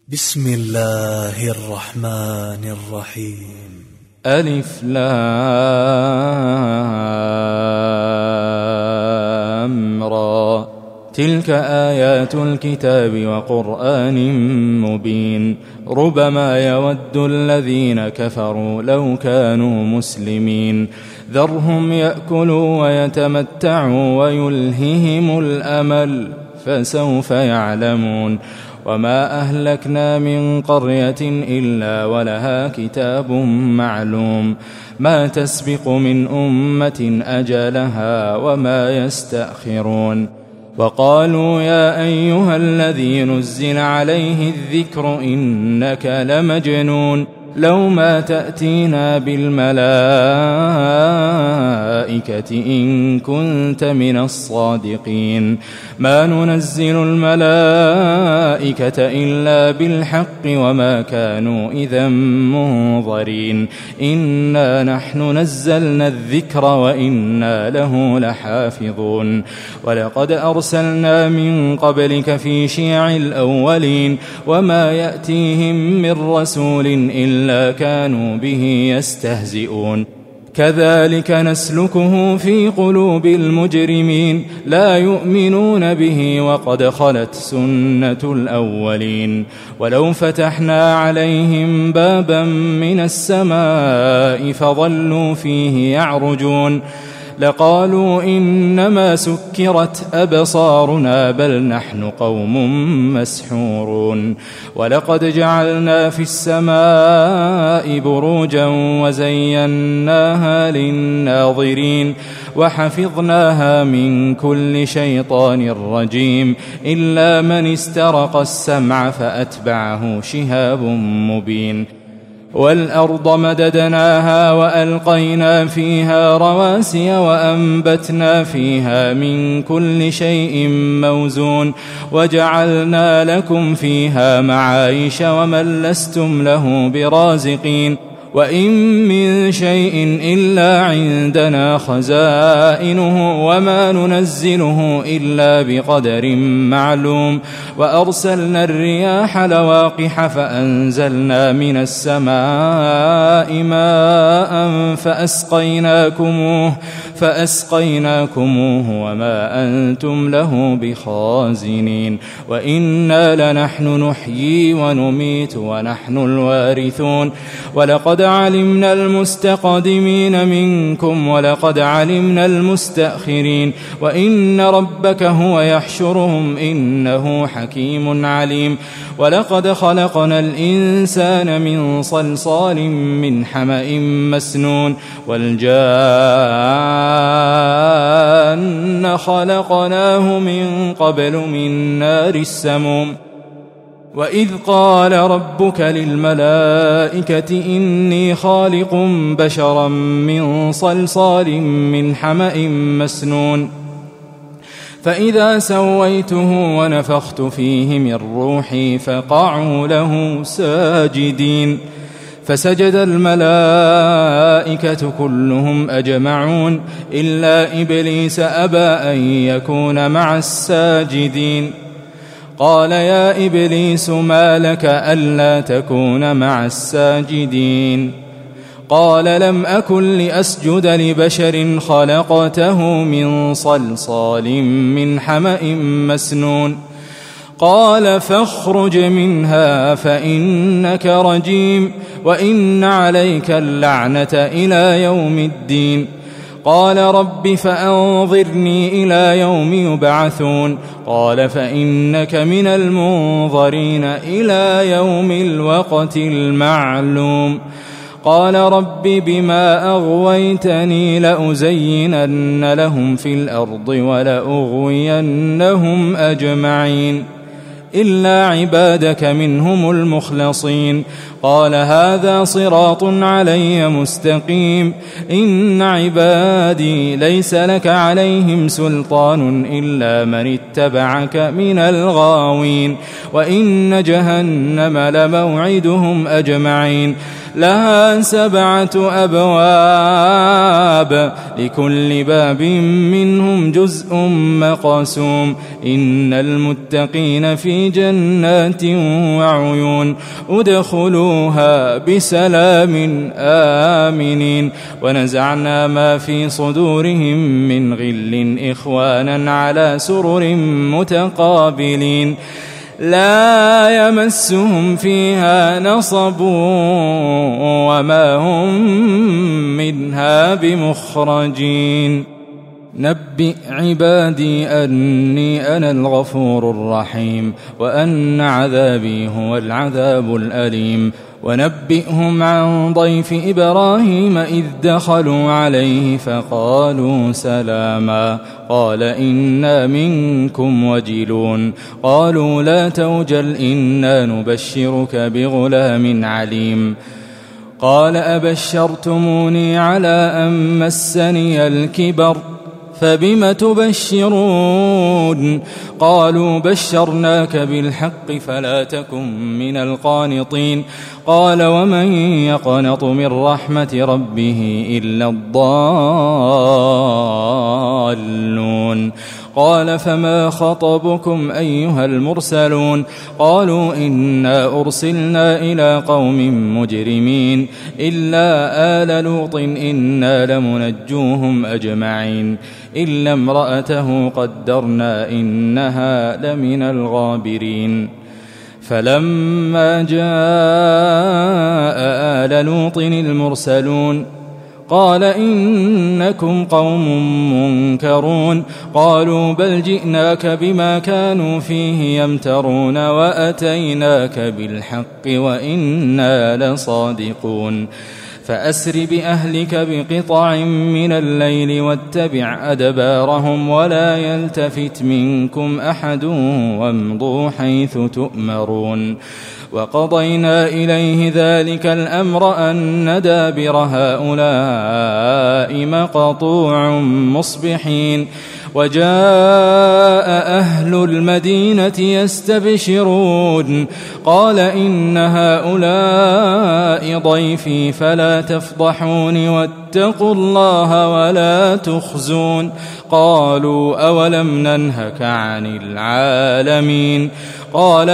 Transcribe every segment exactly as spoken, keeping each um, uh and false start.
بسم الله الرحمن الرحيم. ألف لام را تلك آيات الكتاب وقرآن مبين ربما يود الذين كفروا لو كانوا مسلمين ذرهم يأكلوا ويتمتعوا ويلههم الأمل فسوف يعلمون وما أهلكنا من قرية إلا ولها كتاب معلوم ما تسبق من أمة أجلها وما يستأخرون وقالوا يا أيها الذي نزل عليه الذكر إنك لمجنون لو ما تأتينا بالملائكة إن كنت من الصادقين ما ننزل الملائكة إلا بالحق وما كانوا إذا منظرين إنا نحن نزلنا الذكر وإنا له لحافظون ولقد أرسلنا من قبلك في شيع الأولين وما يأتيهم من رسول إلا إلا كانوا به يستهزئون كذلك نسلكه في قلوب المجرمين لا يؤمنون به وقد خلت سنة الأولين ولو فتحنا عليهم بابا من السماء فظلوا فيه يعرجون لقالوا إنما سكرت أبصارنا بل نحن قوم مسحورون ولقد جعلنا في السماء بروجا وزيناها للناظرين وحفظناها من كل شيطان رجيم إلا من استرق السمع فأتبعه شهاب مبين والأرض مددناها وألقينا فيها رواسي وأنبتنا فيها من كل شيء موزون وجعلنا لكم فيها معايش ومن لستم له برازقين وإن من شيء إلا عندنا خزائنه وما ننزله إلا بقدر معلوم وأرسلنا الرياح لواقح فأنزلنا من السماء ماء فأسقيناكموه فأسقيناكموه وما أنتم له بخازنين وإنا لنحن نحيي ونميت ونحن الوارثون ولقد علمنا المستقدمين منكم ولقد علمنا المستأخرين وإن ربك هو يحشرهم إنه حكيم عليم ولقد خلقنا الإنسان من صلصال من حمأ مسنون والجان خلقناه من قبل من نار السموم وإذ قال ربك للملائكة إني خالق بشرا من صلصال من حمأ مسنون فإذا سويته ونفخت فيه من روحي فقعوا له ساجدين فسجد الملائكة كلهم أجمعون إلا إبليس أبى أن يكون مع الساجدين قال يا إبليس ما لك ألا تكون مع الساجدين قال لم أكن لأسجد لبشر خلقته من صلصال من حمأ مسنون قال فاخرج منها فإنك رجيم وإن عليك اللعنة إلى يوم الدين قال رب فأنظرني إلى يوم يبعثون قال فإنك من المنظرين إلى يوم الوقت المعلوم قال رب بما أغويتني لأزينن لهم في الأرض ولأغوينهم أجمعين إلا عبادك منهم المخلصين قال هذا صراط علي مستقيم إن عبادي ليس لك عليهم سلطان إلا من اتبعك من الغاوين وإن جهنم لموعدهم أجمعين لها سبعة أبواب لكل باب منهم جزء مقسوم إن المتقين في جنات وعيون ادخلوها بسلام آمنين ونزعنا ما في صدورهم من غل إخوانا على سرر متقابلين لا يمسهم فيها نصب وما هم منها بمخرجين نبئ عبادي أني أنا الغفور الرحيم وأن عذابي هو العذاب الأليم ونبئهم عن ضيف إبراهيم إذ دخلوا عليه فقالوا سلاما قال إنا منكم وجلون قالوا لا توجل إنا نبشرك بغلام عليم قال أبشرتموني على أن مسني الكبر فبم تبشرون قالوا بشرناك بالحق فلا تكن من القانطين قال ومن يقنط من رحمة ربه إلا الضالون قال فما خطبكم أيها المرسلون قالوا إنا أرسلنا إلى قوم مجرمين إلا آل لوط إنا لمنجوهم أجمعين إلا امرأته قدرنا إنها لمن الغابرين فلما جاء آل لوط المرسلون قال إنكم قوم منكرون قالوا بل جئناك بما كانوا فيه يمترون وأتيناك بالحق وإنا لصادقون فأسر بأهلك بقطع من الليل واتبع أدبارهم ولا يلتفت منكم أحد وامضوا حيث تؤمرون وقضينا إليه ذلك الأمر أن دابر هؤلاء مقطوع مصبحين وجاء أهل المدينة يستبشرون قال إن هؤلاء ضيفي فلا تفضحون واتقوا الله ولا تخزون قالوا أولم ننهك عن العالمين قال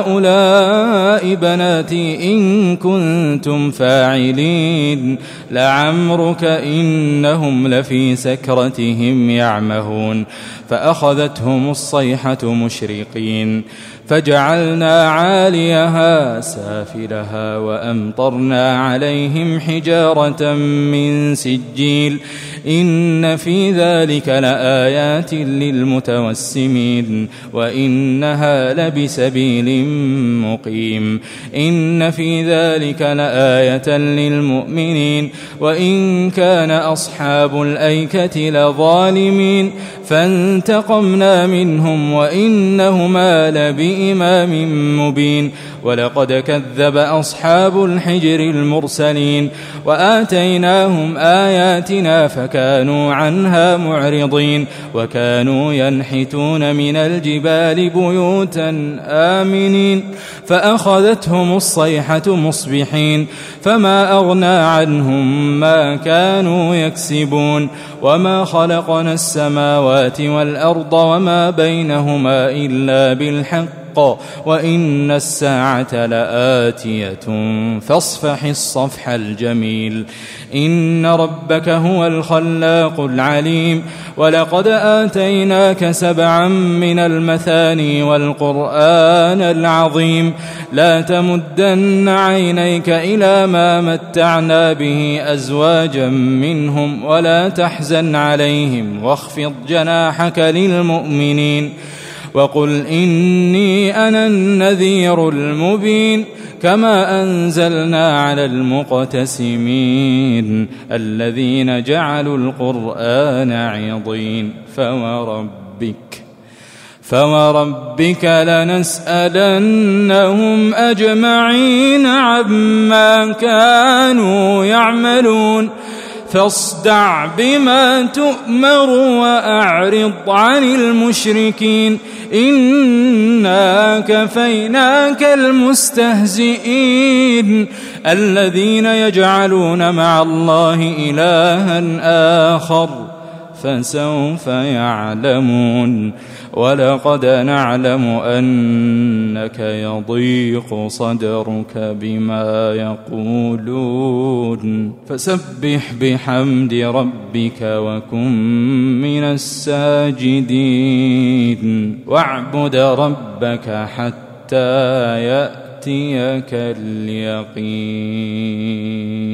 هؤلاء بناتي إن كنتم فاعلين لعمرك إنهم لفي سكرتهم يعمهون فأخذتهم الصيحة مشرقين فجعلنا عاليها سافلها وأمطرنا عليهم حجارة من سجيل إن في ذلك لآيات للمتوسمين وإنها لبسبيل مقيم إن في ذلك لآية للمؤمنين وإن كان أصحاب الأيكة لظالمين فانتقمنا منهم وإنهما لبإمام مبين ولقد كذب أصحاب الحجر المرسلين وآتيناهم آياتنا فكانوا عنها معرضين وكانوا ينحتون من الجبال بيوتا آمنين فأخذتهم الصيحة مصبحين فما أغنى عنهم ما كانوا يكسبون وما خلقنا السماوات والأرض وما بينهما إلا بالحق وإن الساعة لآتية فاصفح الصفح الجميل إن ربك هو الخلاق العليم ولقد آتيناك سبعا من المثاني والقرآن العظيم لا تمدن عينيك إلى ما متعنا به أزواجا منهم ولا تحزن عليهم واخفض جناحك للمؤمنين وقل إني أنا النذير المبين كما أنزلنا على المقتسمين الذين جعلوا القرآن عضين فوربك فوربك لنسألنهم أجمعين عما كانوا يعملون فاصدع بما تؤمر وأعرض عن المشركين إنا كفيناك المستهزئين الذين يجعلون مع الله إلها آخر فسوف يعلمون ولقد نعلم أنك يضيق صدرك بما يقولون فسبح بحمد ربك وكن من الساجدين واعبد ربك حتى يأتيك اليقين.